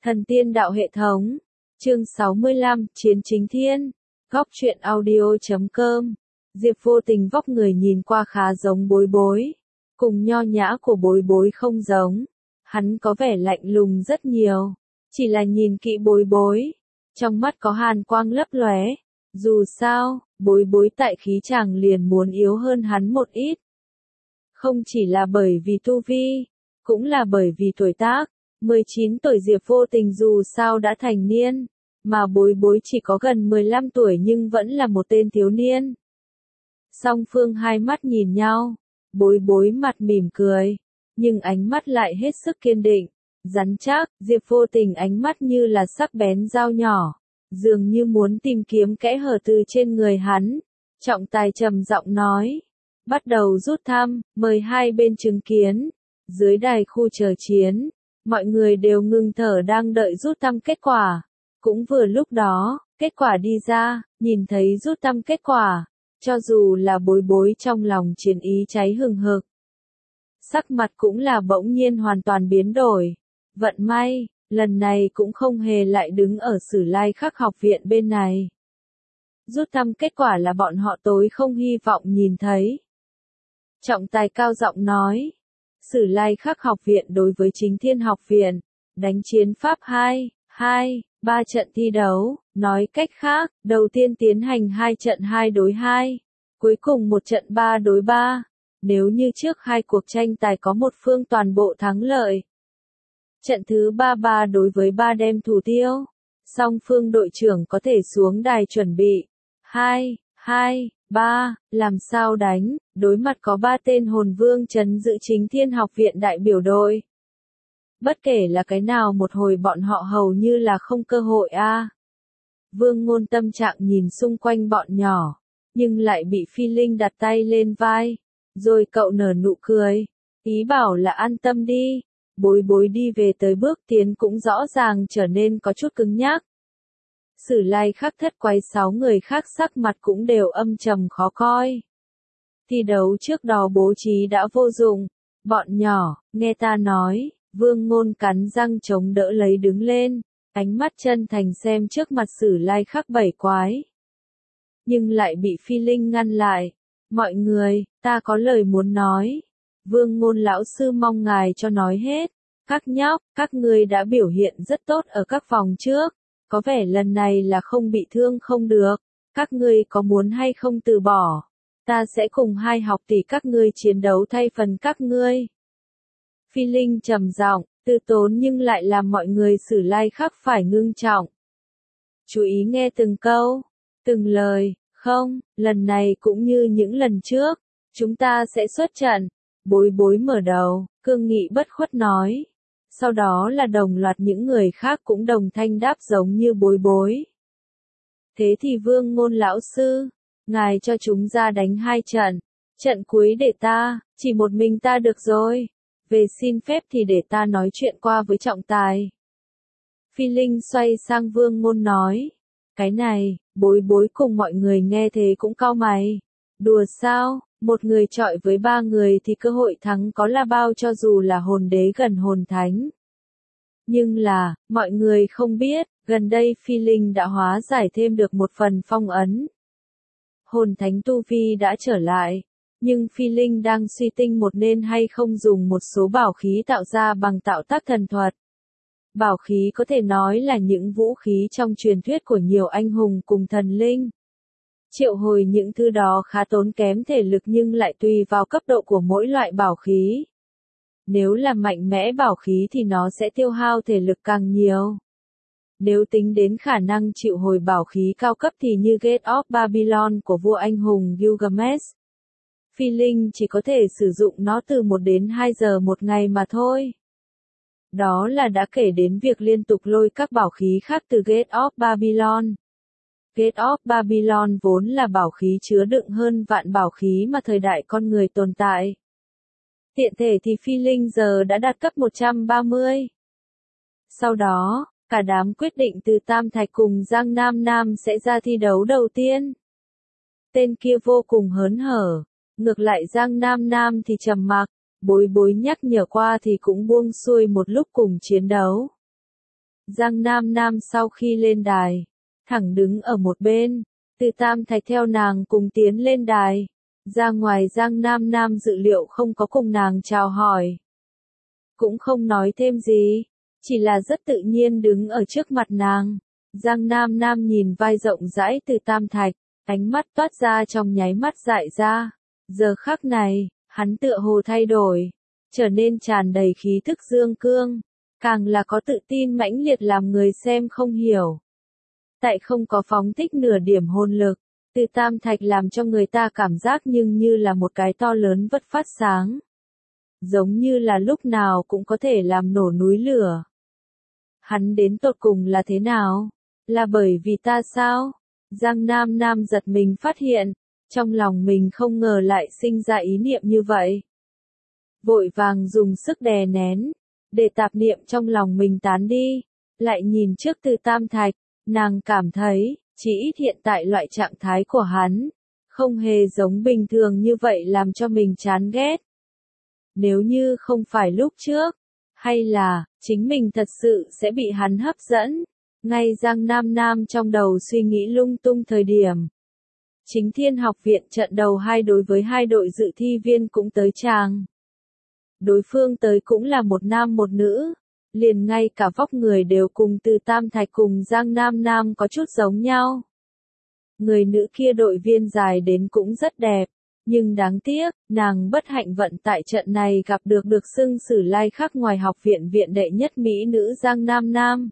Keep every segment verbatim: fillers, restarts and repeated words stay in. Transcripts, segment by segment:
Thần tiên đạo hệ thống. Chương sáu mươi lăm, Chiến chính thiên. Góc truyện audio chấm com. Diệp Vô Tình vóc người nhìn qua khá giống Bối Bối. Cùng nho nhã của Bối Bối không giống. Hắn có vẻ lạnh lùng rất nhiều. Chỉ là nhìn kỹ Bối Bối. Trong mắt có hàn quang lấp lóe. Dù sao, Bối Bối tại khí chàng liền muốn yếu hơn hắn một ít. Không chỉ là bởi vì tu vi, cũng là bởi vì tuổi tác. mười chín tuổi Diệp Vô Tình dù sao đã thành niên, mà Bối Bối chỉ có gần mười lăm tuổi nhưng vẫn là một tên thiếu niên. Song phương hai mắt nhìn nhau, Bối Bối mặt mỉm cười, nhưng ánh mắt lại hết sức kiên định, rắn chắc. Diệp Vô Tình ánh mắt như là sắc bén dao nhỏ, dường như muốn tìm kiếm kẽ hở từ trên người hắn. Trọng tài trầm giọng nói, bắt đầu rút thăm, mời hai bên chứng kiến. Dưới đài khu chờ chiến, mọi người đều ngừng thở đang đợi rút thăm kết quả. Cũng vừa lúc đó, kết quả đi ra, nhìn thấy rút thăm kết quả, cho dù là Bối Bối trong lòng chiến ý cháy hừng hực. Sắc mặt cũng là bỗng nhiên hoàn toàn biến đổi. Vận may, lần này cũng không hề lại đứng ở Sử Lai Khắc học viện bên này. Rút thăm kết quả là bọn họ tối không hy vọng nhìn thấy. Trọng tài cao giọng nói, Sử Lai Khắc học viện đối với Chính Thiên học viện, đánh chiến pháp hai, hai, ba trận thi đấu, nói cách khác, đầu tiên tiến hành hai trận hai đối hai, cuối cùng một trận ba đối ba. Nếu như trước hai cuộc tranh tài có một phương toàn bộ thắng lợi. Trận thứ ba ba đối với ba đem thủ tiêu, song phương đội trưởng có thể xuống đài chuẩn bị. hai, hai, ba, làm sao đánh, đối mặt có ba tên hồn vương trấn giữ Chính Thiên học viện đại biểu đội. Bất kể là cái nào một hồi bọn họ hầu như là không cơ hội a. À. Vương Ngôn tâm trạng nhìn xung quanh bọn nhỏ, nhưng lại bị Phi Linh đặt tay lên vai, rồi cậu nở nụ cười, ý bảo là an tâm đi. Bối Bối đi về tới bước tiến cũng rõ ràng trở nên có chút cứng nhắc. Sử Lai Khắc thất quái sáu người khác sắc mặt cũng đều âm trầm khó coi. Thi đấu trước đó bố trí đã vô dụng. Bọn nhỏ, nghe ta nói. Vương Ngôn cắn răng chống đỡ lấy đứng lên, ánh mắt chân thành xem trước mặt Sử Lai Khắc bảy quái. Nhưng lại bị Phi Linh ngăn lại. Mọi người, ta có lời muốn nói. Vương Ngôn lão sư mong ngài cho nói hết. Các nhóc, các ngươi đã biểu hiện rất tốt ở các vòng trước. Có vẻ lần này là không bị thương không được. Các ngươi có muốn hay không từ bỏ? Ta sẽ cùng hai học tỷ các ngươi chiến đấu thay phần các ngươi. Phi Linh trầm giọng, từ tốn nhưng lại làm mọi người Sử Lai Khắc phải ngưng trọng. Chú ý nghe từng câu, từng lời, không, lần này cũng như những lần trước, chúng ta sẽ xuất trận. Bối Bối mở đầu, cương nghị bất khuất nói. Sau đó là đồng loạt những người khác cũng đồng thanh đáp giống như Bối Bối. Thế thì Vương Ngôn lão sư, ngài cho chúng ra đánh hai trận, trận cuối để ta, chỉ một mình ta được rồi. Về xin phép thì để ta nói chuyện qua với trọng tài. Phi Linh xoay sang Vương Ngôn nói. Cái này, Bối Bối cùng mọi người nghe thế cũng cau mày. Đùa sao, một người chọi với ba người thì cơ hội thắng có là bao cho dù là hồn đế gần hồn thánh. Nhưng là, mọi người không biết, gần đây Phi Linh đã hóa giải thêm được một phần phong ấn. Hồn thánh tu vi đã trở lại. Nhưng Phi Linh đang suy tinh một nên hay không dùng một số bảo khí tạo ra bằng tạo tác thần thuật. Bảo khí có thể nói là những vũ khí trong truyền thuyết của nhiều anh hùng cùng thần linh. Triệu hồi những thứ đó khá tốn kém thể lực nhưng lại tùy vào cấp độ của mỗi loại bảo khí. Nếu là mạnh mẽ bảo khí thì nó sẽ tiêu hao thể lực càng nhiều. Nếu tính đến khả năng triệu hồi bảo khí cao cấp thì như Gate of Babylon của vua anh hùng Gilgamesh. Phi Linh chỉ có thể sử dụng nó từ một đến hai giờ một ngày mà thôi. Đó là đã kể đến việc liên tục lôi các bảo khí khác từ Gate of Babylon. Gate of Babylon vốn là bảo khí chứa đựng hơn vạn bảo khí mà thời đại con người tồn tại. Tiện thể thì Phi Linh giờ đã đạt cấp một trăm ba mươi. Sau đó, cả đám quyết định từ Tam Thạch cùng Giang Nam Nam sẽ ra thi đấu đầu tiên. Tên kia vô cùng hớn hở. Ngược lại Giang Nam Nam thì trầm mặc, Bối Bối nhắc nhở qua thì cũng buông xuôi một lúc cùng chiến đấu. Giang Nam Nam sau khi lên đài, thẳng đứng ở một bên, Từ Tam Thạch theo nàng cùng tiến lên đài. Ra ngoài Giang Nam Nam dự liệu không có cùng nàng chào hỏi. Cũng không nói thêm gì, chỉ là rất tự nhiên đứng ở trước mặt nàng. Giang Nam Nam nhìn vai rộng rãi Từ Tam Thạch, ánh mắt toát ra trong nháy mắt dại ra. Giờ khắc này, hắn tựa hồ thay đổi, trở nên tràn đầy khí thức dương cương, càng là có tự tin mãnh liệt làm người xem không hiểu. Tại không có phóng thích nửa điểm hồn lực, Từ Tam Thạch làm cho người ta cảm giác nhưng như là một cái to lớn vất phát sáng. Giống như là lúc nào cũng có thể làm nổ núi lửa. Hắn đến tột cùng là thế nào? Là bởi vì ta sao? Giang Nam Nam giật mình phát hiện, trong lòng mình không ngờ lại sinh ra ý niệm như vậy. Vội vàng dùng sức đè nén, để tạp niệm trong lòng mình tán đi, lại nhìn trước Từ Tam Thạch, nàng cảm thấy, chỉ ít hiện tại loại trạng thái của hắn, không hề giống bình thường như vậy làm cho mình chán ghét. Nếu như không phải lúc trước, hay là, chính mình thật sự sẽ bị hắn hấp dẫn, ngay Giang Nam Nam trong đầu suy nghĩ lung tung thời điểm. Chính Thiên Học Viện trận đầu hai đối với hai đội dự thi viên cũng tới tràng. Đối phương tới cũng là một nam một nữ, liền ngay cả vóc người đều cùng Từ Tam Thạch cùng Giang Nam Nam có chút giống nhau. Người nữ kia đội viên dài đến cũng rất đẹp, nhưng đáng tiếc, nàng bất hạnh vận tại trận này gặp được được xưng Sử Lai Khắc ngoài học viện viện đệ nhất mỹ nữ Giang Nam Nam.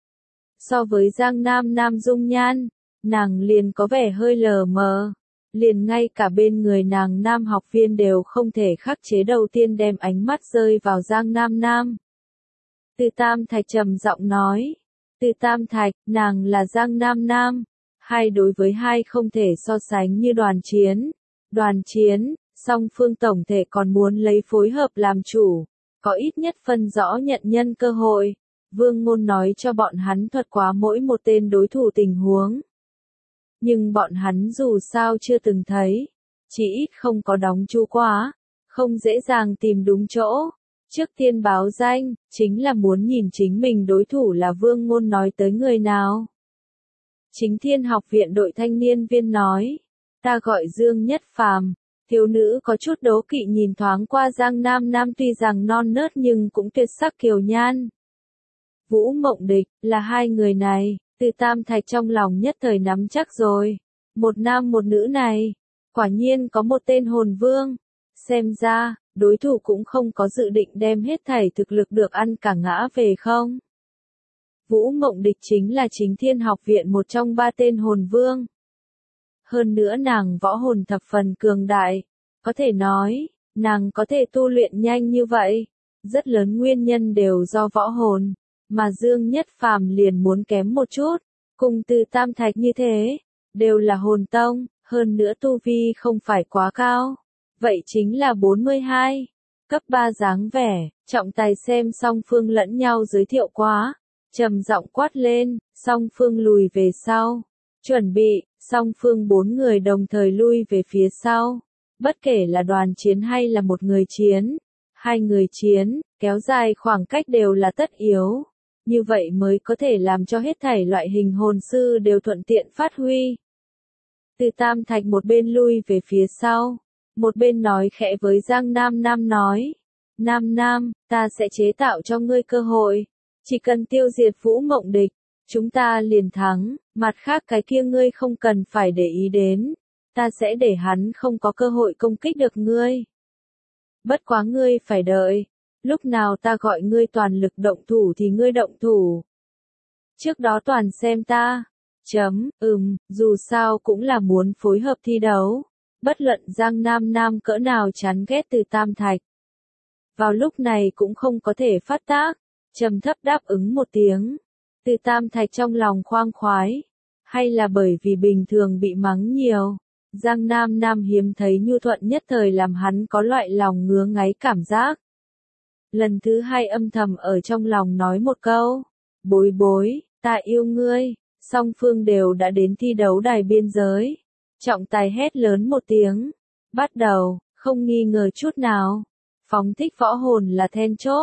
So với Giang Nam Nam dung nhan, nàng liền có vẻ hơi lờ mờ, liền ngay cả bên người nàng nam học viên đều không thể khắc chế đầu tiên đem ánh mắt rơi vào Giang Nam Nam. Từ Tam Thạch trầm giọng nói, Từ Tam Thạch, nàng là Giang Nam Nam, hai đối với hai không thể so sánh như đoàn chiến. Đoàn chiến, song phương tổng thể còn muốn lấy phối hợp làm chủ, có ít nhất phân rõ nhận nhân cơ hội. Vương Ngôn nói cho bọn hắn thuật quá mỗi một tên đối thủ tình huống. Nhưng bọn hắn dù sao chưa từng thấy, chỉ ít không có đóng chú quá, không dễ dàng tìm đúng chỗ. Trước tiên báo danh, chính là muốn nhìn chính mình đối thủ là Vương Ngôn nói tới người nào. Chính Thiên Học Viện đội thanh niên viên nói, ta gọi Dương Nhất Phàm. Thiếu nữ có chút đố kỵ nhìn thoáng qua Giang Nam Nam tuy rằng non nớt nhưng cũng tuyệt sắc kiều nhan. Vũ Mộng Địch, là hai người này, Từ Tam Thạch trong lòng nhất thời nắm chắc rồi. Một nam một nữ này, quả nhiên có một tên hồn vương. Xem ra, đối thủ cũng không có dự định đem hết thảy thực lực được ăn cả ngã về không. Vũ Mộng Địch chính là Chính Thiên Học Viện một trong ba tên hồn vương. Hơn nữa nàng võ hồn thập phần cường đại, có thể nói, nàng có thể tu luyện nhanh như vậy, rất lớn nguyên nhân đều do võ hồn, mà Dương Nhất Phàm liền muốn kém một chút, cùng Từ Tam Thạch như thế, đều là hồn tông, hơn nữa tu vi không phải quá cao, vậy chính là bốn mươi hai, cấp ba dáng vẻ, trọng tài xem song phương lẫn nhau giới thiệu quá, trầm giọng quát lên, song phương lùi về sau, chuẩn bị. Song phương bốn người đồng thời lui về phía sau, bất kể là đoàn chiến hay là một người chiến, hai người chiến, kéo dài khoảng cách đều là tất yếu, như vậy mới có thể làm cho hết thảy loại hình hồn sư đều thuận tiện phát huy. Từ Tam Thạch một bên lui về phía sau, một bên nói khẽ với Giang Nam Nam nói, Nam Nam, ta sẽ chế tạo cho ngươi cơ hội, chỉ cần tiêu diệt Vũ Mộng Địch, chúng ta liền thắng, mặt khác cái kia ngươi không cần phải để ý đến, ta sẽ để hắn không có cơ hội công kích được ngươi. Bất quá ngươi phải đợi, lúc nào ta gọi ngươi toàn lực động thủ thì ngươi động thủ. Trước đó toàn xem ta, chấm, ừm, dù sao cũng là muốn phối hợp thi đấu, bất luận Giang Nam Nam cỡ nào chán ghét Từ Tam Thạch. Vào lúc này cũng không có thể phát tác, trầm thấp đáp ứng một tiếng. Từ Tam Thạch trong lòng khoang khoái, hay là bởi vì bình thường bị mắng nhiều, Giang Nam Nam hiếm thấy nhu thuận nhất thời làm hắn có loại lòng ngứa ngáy cảm giác. Lần thứ hai âm thầm ở trong lòng nói một câu, bối bối, ta yêu ngươi, song phương đều đã đến thi đấu đài biên giới. Trọng tài hét lớn một tiếng, bắt đầu, không nghi ngờ chút nào, phóng thích võ hồn là then chốt.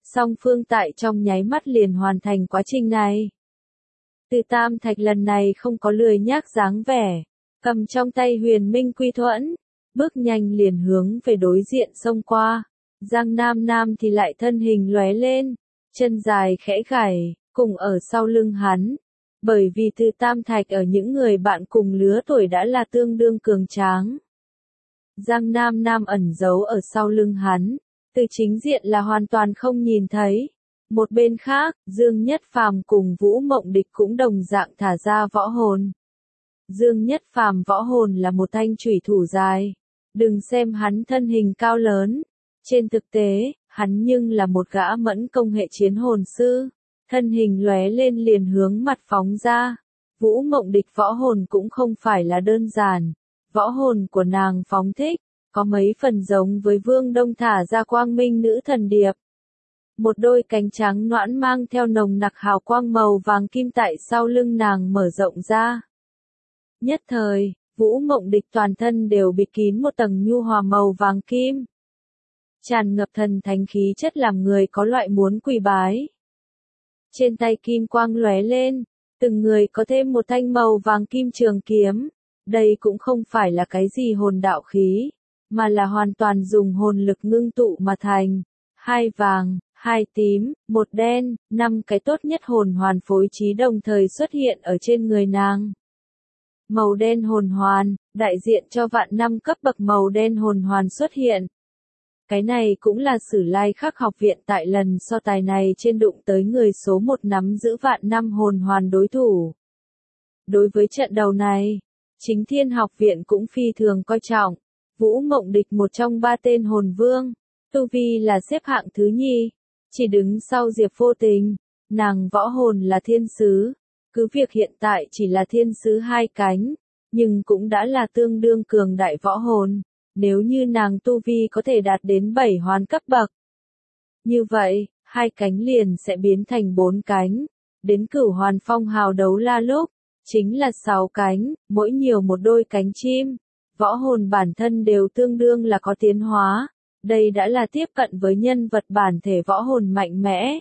song phương tại trong nháy mắt liền hoàn thành quá trình này. Từ Tam Thạch lần này không có lười nhác dáng vẻ, cầm trong tay huyền minh quy thuẫn, bước nhanh liền hướng về đối diện xông qua. Giang Nam Nam thì lại thân hình lóe lên, chân dài khẽ gảy, cùng ở sau lưng hắn. Bởi vì Từ Tam Thạch ở những người bạn cùng lứa tuổi đã là tương đương cường tráng. Giang Nam Nam ẩn giấu ở sau lưng hắn, từ chính diện là hoàn toàn không nhìn thấy. Một bên khác, Dương Nhất Phàm cùng Vũ Mộng Địch cũng đồng dạng thả ra võ hồn. Dương Nhất Phàm võ hồn là một thanh chủy thủ dài. Đừng xem hắn thân hình cao lớn. Trên thực tế, hắn nhưng là một gã mẫn công hệ chiến hồn sư. Thân hình lóe lên liền hướng mặt phóng ra. Vũ Mộng Địch võ hồn cũng không phải là đơn giản. Võ hồn của nàng phóng thích, có mấy phần giống với Vương Đông thả ra quang minh nữ thần điệp. Một đôi cánh trắng noãn mang theo nồng nặc hào quang màu vàng kim tại sau lưng nàng mở rộng ra. Nhất thời, Vũ Mộng Địch toàn thân đều bịt kín một tầng nhu hòa màu vàng kim. Tràn ngập thần thánh khí chất làm người có loại muốn quỳ bái. Trên tay kim quang lóe lên, từng người có thêm một thanh màu vàng kim trường kiếm. Đây cũng không phải là cái gì hồn đạo khí, mà là hoàn toàn dùng hồn lực ngưng tụ mà thành. Hai vàng, hai tím, một đen, năm cái tốt nhất hồn hoàn phối trí đồng thời xuất hiện ở trên người nàng. Màu đen hồn hoàn, đại diện cho vạn năm cấp bậc màu đen hồn hoàn xuất hiện. Cái này cũng là Sử Lai Khắc học viện tại lần so tài này trên đụng tới người số một nắm giữ vạn năm hồn hoàn đối thủ. Đối với trận đầu này, Chính Thiên học viện cũng phi thường coi trọng. Vũ Mộng Địch một trong ba tên hồn vương, tu vi là xếp hạng thứ nhì, chỉ đứng sau Diệp Vô Tình. Nàng võ hồn là thiên sứ, cứ việc hiện tại chỉ là thiên sứ hai cánh, nhưng cũng đã là tương đương cường đại võ hồn. Nếu như nàng tu vi có thể đạt đến bảy hoàn cấp bậc, như vậy, hai cánh liền sẽ biến thành bốn cánh. Đến cửu hoàn phong hào đấu la lúc, chính là sáu cánh, mỗi nhiều một đôi cánh chim. Võ hồn bản thân đều tương đương là có tiến hóa. Đây đã là tiếp cận với nhân vật bản thể võ hồn mạnh mẽ.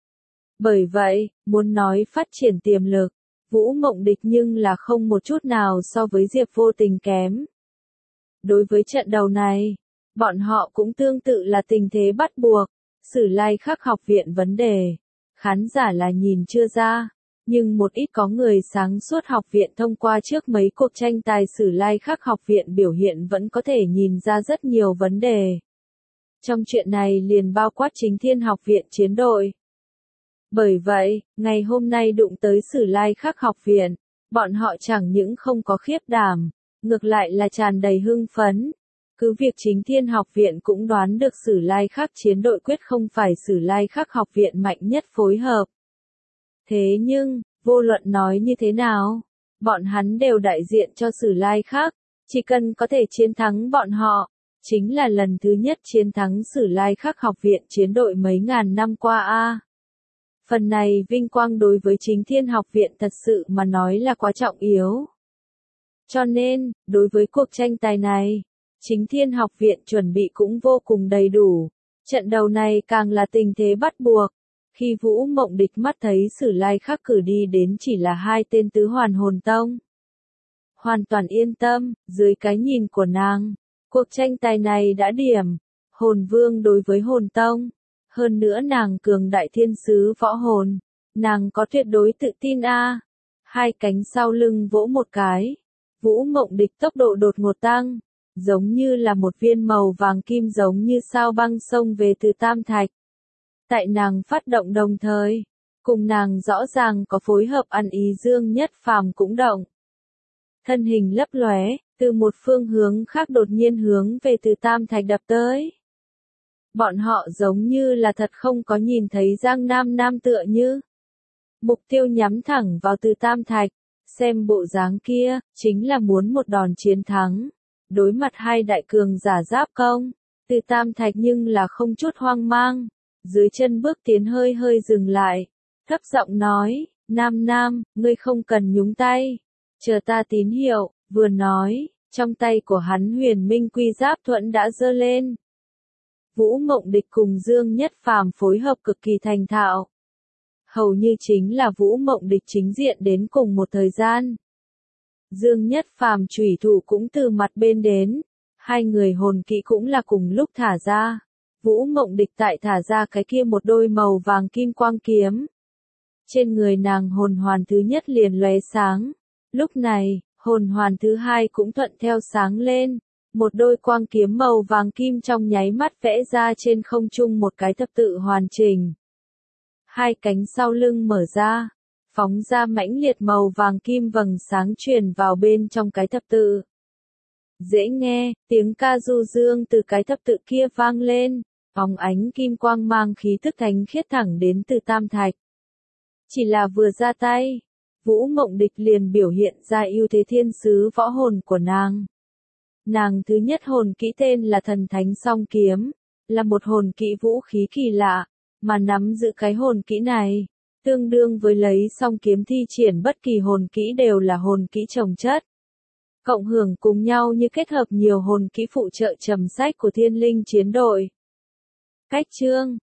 Bởi vậy, muốn nói phát triển tiềm lực, Vũ Mộng Địch nhưng là không một chút nào so với Diệp Vô Tình kém. Đối với trận đầu này, bọn họ cũng tương tự là tình thế bắt buộc. Sử Lai Khắc học viện vấn đề, khán giả là nhìn chưa ra, nhưng một ít có người sáng suốt học viện thông qua trước mấy cuộc tranh tài Sử Lai Khắc học viện biểu hiện vẫn có thể nhìn ra rất nhiều vấn đề. Trong chuyện này liền bao quát Chính Thiên học viện chiến đội. Bởi vậy, ngày hôm nay đụng tới Sử Lai Khắc học viện, bọn họ chẳng những không có khiếp đảm, ngược lại là tràn đầy hưng phấn. Cứ việc Chính Thiên học viện cũng đoán được Sử Lai Khắc chiến đội quyết không phải Sử Lai Khắc học viện mạnh nhất phối hợp. Thế nhưng, vô luận nói như thế nào, bọn hắn đều đại diện cho Sử Lai Khắc, chỉ cần có thể chiến thắng bọn họ, chính là lần thứ nhất chiến thắng Sử Lai Khắc học viện chiến đội mấy ngàn năm qua a. Phần này vinh quang đối với Chính Thiên học viện thật sự mà nói là quá trọng yếu. Cho nên, đối với cuộc tranh tài này, Chính Thiên học viện chuẩn bị cũng vô cùng đầy đủ. Trận đầu này càng là tình thế bắt buộc. Khi Vũ Mộng Địch mắt thấy Sử Lai Khắc cử đi đến chỉ là hai tên tứ hoàn hồn tông. Hoàn toàn yên tâm, dưới cái nhìn của nàng, cuộc tranh tài này đã điểm. Hồn vương đối với hồn tông. Hơn nữa nàng cường đại thiên sứ võ hồn. Nàng có tuyệt đối tự tin a. Hai cánh sau lưng vỗ một cái. Vũ Mộng Địch tốc độ đột ngột tăng. Giống như là một viên màu vàng kim giống như sao băng xông về từ Tam Thạch. Tại nàng phát động đồng thời, cùng nàng rõ ràng có phối hợp ăn ý Dương Nhất Phàm cũng động. Thân hình lấp lóe, từ một phương hướng khác đột nhiên hướng về từ Tam Thạch đập tới. Bọn họ giống như là thật không có nhìn thấy Giang Nam Nam tựa như. Mục tiêu nhắm thẳng vào từ Tam Thạch, xem bộ dáng kia, chính là muốn một đòn chiến thắng. Đối mặt hai đại cường giả giáp công, từ Tam Thạch nhưng là không chút hoang mang. Dưới chân bước tiến hơi hơi dừng lại, thấp giọng nói, Nam Nam, ngươi không cần nhúng tay, chờ ta tín hiệu, vừa nói, trong tay của hắn huyền minh quy giáp thuẫn đã giơ lên. Vũ Mộng Địch cùng Dương Nhất Phàm phối hợp cực kỳ thành thạo. Hầu như chính là Vũ Mộng Địch chính diện đến cùng một thời gian. Dương Nhất Phàm chủy thủ cũng từ mặt bên đến, hai người hồn kỹ cũng là cùng lúc thả ra. Vũ Mộng Địch tại thả ra cái kia một đôi màu vàng kim quang kiếm. Trên người nàng hồn hoàn thứ nhất liền lóe sáng. Lúc này, hồn hoàn thứ hai cũng thuận theo sáng lên. Một đôi quang kiếm màu vàng kim trong nháy mắt vẽ ra trên không trung một cái thập tự hoàn chỉnh. Hai cánh sau lưng mở ra, phóng ra mãnh liệt màu vàng kim vầng sáng truyền vào bên trong cái thập tự. Dễ nghe, tiếng ca du dương từ cái thập tự kia vang lên, phóng ánh kim quang mang khí thức thánh khiết thẳng đến từ tam thạch. Chỉ là vừa ra tay, Vũ Mộng Địch liền biểu hiện ra ưu thế thiên sứ võ hồn của nàng. Nàng thứ nhất hồn kỹ tên là Thần Thánh Song Kiếm, là một hồn kỹ vũ khí kỳ lạ, mà nắm giữ cái hồn kỹ này, tương đương với lấy song kiếm thi triển bất kỳ hồn kỹ đều là hồn kỹ chồng chất. Cộng hưởng cùng nhau như kết hợp nhiều hồn kỹ phụ trợ trầm sách của Thiên Linh chiến đội. Cách chương